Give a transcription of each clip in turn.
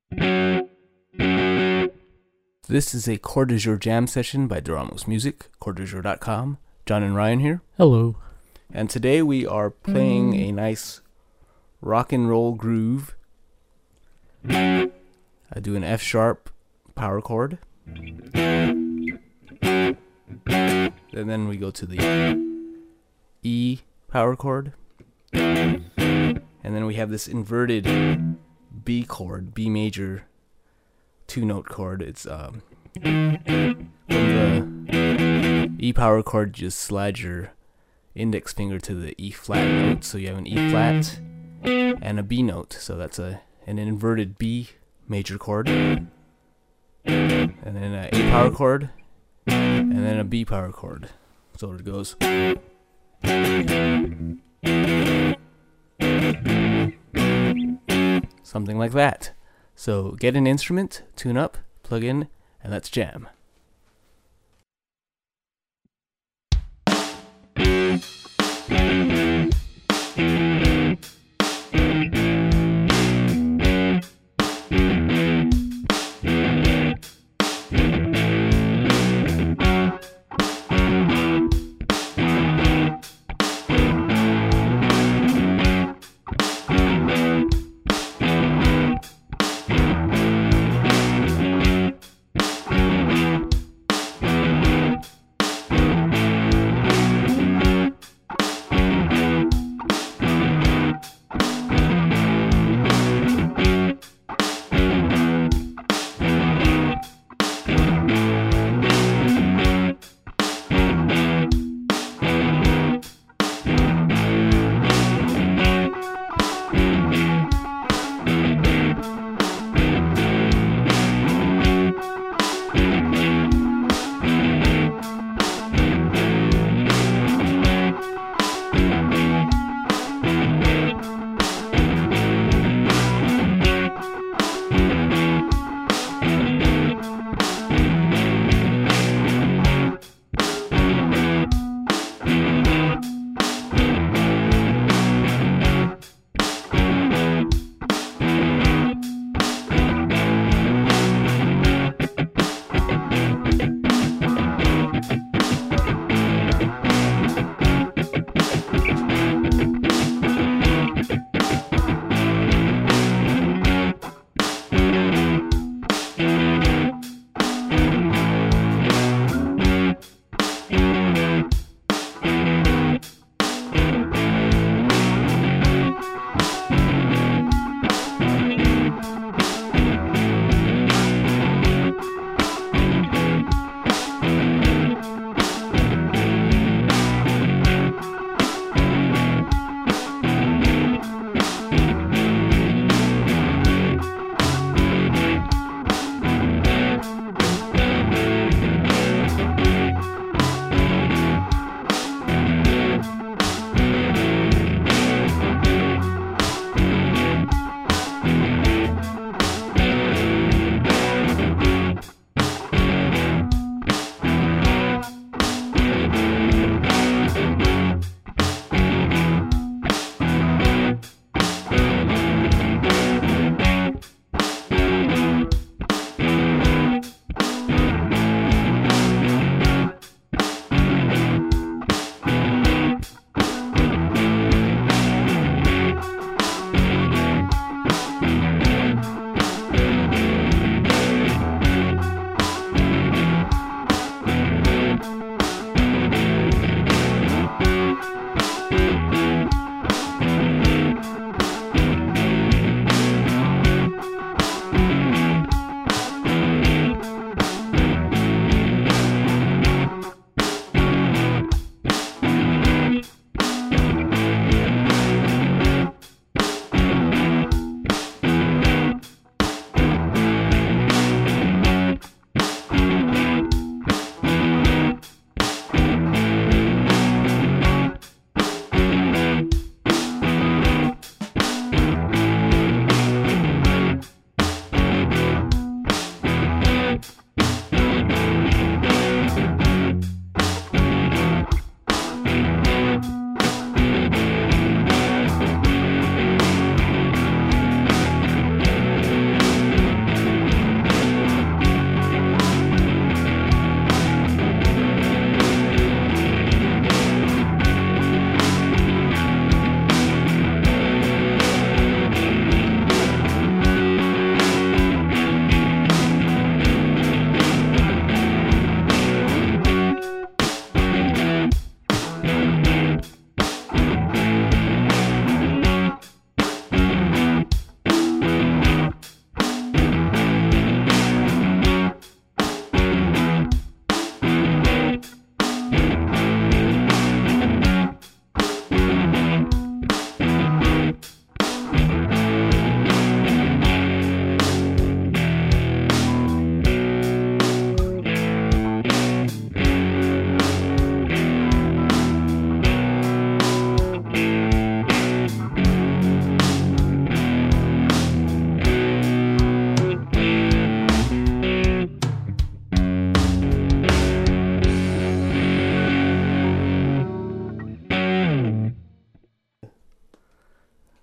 This is a Chord du Jour jam session by Doramos Music, chorddujour.com. John and Ryan here. Hello. And today we are playing a nice rock and roll groove. I do an F sharp power chord. And then we go to the E power chord. And then we have this inverted B chord, B major 2-note chord. It's from the E power chord, just slide your index finger to the E flat note, so you have an E flat and a B note. So that's an inverted B major chord, and then an A power chord, and then a B power chord. So it goes. Something like that. So get an instrument, tune up, plug in, and let's jam.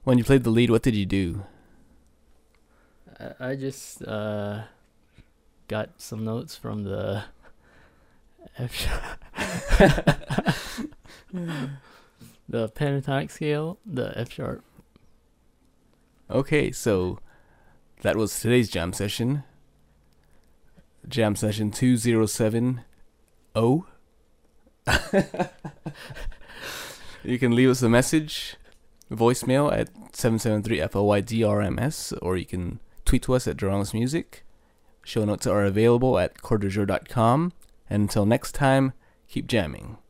When you played the lead, what did you do? I just got some notes from the F sharp, the pentatonic scale, the F sharp. Okay, so that was today's jam session. Jam session 2070. You can leave us a message, voicemail at 773-FLYDRMS, or you can tweet to us at Geronimo's Music. Show notes are available at chorddujour.com. And until next time, keep jamming.